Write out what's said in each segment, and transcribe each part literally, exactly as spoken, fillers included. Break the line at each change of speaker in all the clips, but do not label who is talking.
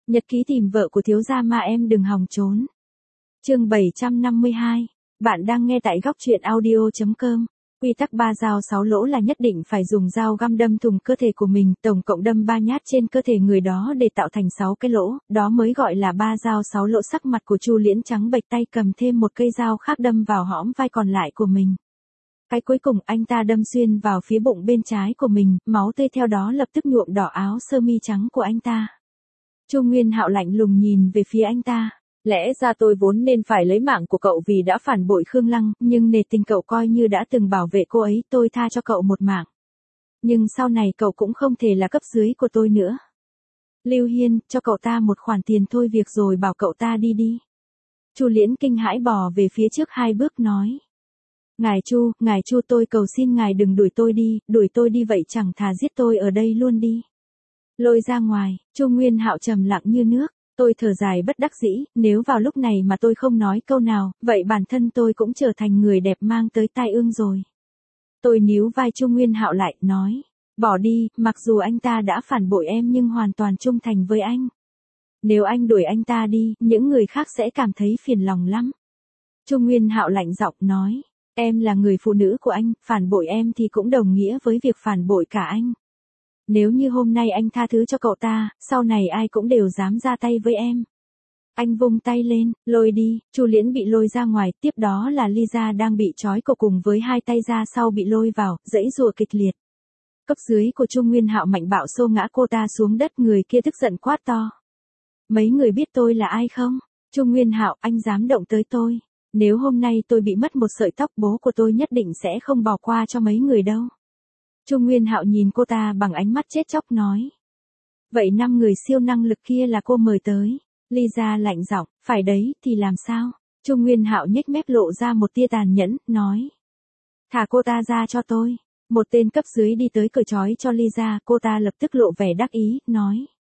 Nhật ký tìm vợ của thiếu gia mà em đừng hòng trốn. Chương bảy trăm năm mươi hai. Bạn đang nghe tại góc truyện audio chấm com. Quy tắc ba dao sáu lỗ là nhất định phải dùng dao găm đâm thủng cơ thể của mình, tổng cộng đâm ba nhát trên cơ thể người đó để tạo thành sáu cái lỗ, đó mới gọi là ba dao sáu lỗ. Sắc mặt của Chu Liễn trắng bệch, tay cầm thêm một cây dao khác đâm vào hõm vai còn lại của mình. Cái cuối cùng anh ta đâm xuyên vào phía bụng bên trái của mình, máu tươi theo đó lập tức nhuộm đỏ áo sơ mi trắng của anh ta. Chu Nguyên Hạo lạnh lùng nhìn về phía anh ta. Lẽ ra tôi vốn nên phải lấy mạng của cậu vì đã phản bội Khương Lăng, nhưng nể tình cậu coi như đã từng bảo vệ cô ấy, tôi tha cho cậu một mạng. Nhưng sau này cậu cũng không thể là cấp dưới của tôi nữa. Lưu Hiên, cho cậu ta một khoản tiền thôi việc rồi bảo cậu ta đi đi. Chu Liễn kinh hãi bò về phía trước hai bước nói. Ngài Chu, ngài Chu, tôi cầu xin ngài đừng đuổi tôi đi, đuổi tôi đi vậy chẳng thà giết tôi ở đây luôn đi. Lôi ra ngoài. Chu Nguyên Hạo trầm lặng như nước. Tôi thở dài bất đắc dĩ, nếu vào lúc này mà tôi không nói câu nào, vậy bản thân tôi cũng trở thành người đẹp mang tới tai ương rồi. Tôi níu vai Chu Nguyên Hạo lại, nói, bỏ đi, mặc dù anh ta đã phản bội em nhưng hoàn toàn trung thành với anh. Nếu anh đuổi anh ta đi, những người khác sẽ cảm thấy phiền lòng lắm. Chu Nguyên Hạo lạnh giọng nói, em là người phụ nữ của anh, phản bội em thì cũng đồng nghĩa với việc phản bội cả anh. Nếu như hôm nay anh tha thứ cho cậu ta, sau này ai cũng đều dám ra tay với em. Anh vung tay lên, lôi đi. Chu Liễn bị lôi ra ngoài, tiếp đó là Lisa đang bị trói cổ cùng với hai tay ra sau bị lôi vào, giãy giụa kịch liệt. Cấp dưới của Chu Nguyên Hạo mạnh bạo xô ngã cô ta xuống đất, người kia tức giận quát to. Mấy người biết tôi là ai không? Chu Nguyên Hạo, anh dám động tới tôi. Nếu hôm nay tôi bị mất một sợi tóc, bố của tôi nhất định sẽ không bỏ qua cho mấy người đâu. Chu Nguyên Hạo nhìn cô ta bằng ánh mắt chết chóc nói. Vậy năm người siêu năng lực kia là cô mời tới. Lisa lạnh giọng, phải đấy, thì làm sao? Chu Nguyên Hạo nhếch mép lộ ra một tia tàn nhẫn, nói. Thả cô ta ra cho tôi. Một tên cấp dưới đi tới cởi trói cho Lisa, cô ta lập tức lộ vẻ đắc ý, nói.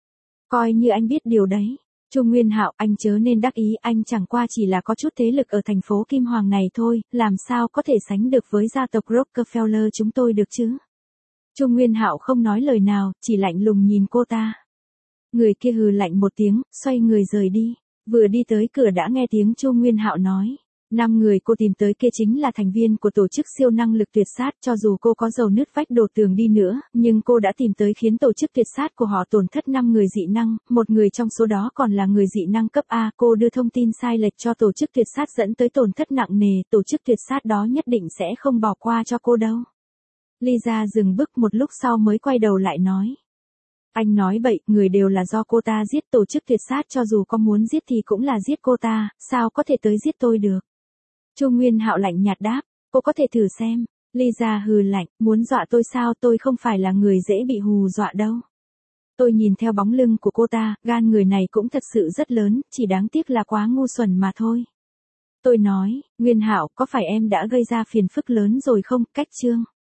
Coi như anh biết điều đấy. Chu Nguyên Hạo, anh chớ nên đắc ý, anh chẳng qua chỉ là có chút thế lực ở thành phố Kim Hoàng này thôi, làm sao có thể sánh được với gia tộc Rockefeller chúng tôi được chứ? Chu Nguyên Hạo không nói lời nào, chỉ lạnh lùng nhìn cô ta. Người kia hừ lạnh một tiếng, xoay người rời đi. Vừa đi tới cửa đã nghe tiếng Chu Nguyên Hạo nói. Năm người cô tìm tới kia chính là thành viên của tổ chức siêu năng lực tuyệt sát, cho dù cô có dầu nứt vách đổ tường đi nữa, nhưng cô đã tìm tới khiến tổ chức tuyệt sát của họ tổn thất năm người dị năng, một người trong số đó còn là người dị năng cấp A. Cô đưa thông tin sai lệch cho tổ chức tuyệt sát dẫn tới tổn thất nặng nề, tổ chức tuyệt sát đó nhất định sẽ không bỏ qua cho cô đâu. Lisa dừng bước một lúc sau mới quay đầu lại nói. Anh nói bậy, người đều là do cô ta giết, tổ chức tuyệt sát cho dù có muốn giết thì cũng là giết cô ta, sao có thể tới giết tôi được. Chu Nguyên Hạo lạnh nhạt đáp, cô có thể thử xem. Lisa hừ lạnh, muốn dọa tôi sao, tôi không phải là người dễ bị hù dọa đâu. Tôi nhìn theo bóng lưng của cô ta, gan người này cũng thật sự rất lớn, chỉ đáng tiếc là quá ngu xuẩn mà thôi. Tôi nói, Nguyên Hạo, có phải em đã gây ra phiền phức lớn rồi không, cách chương.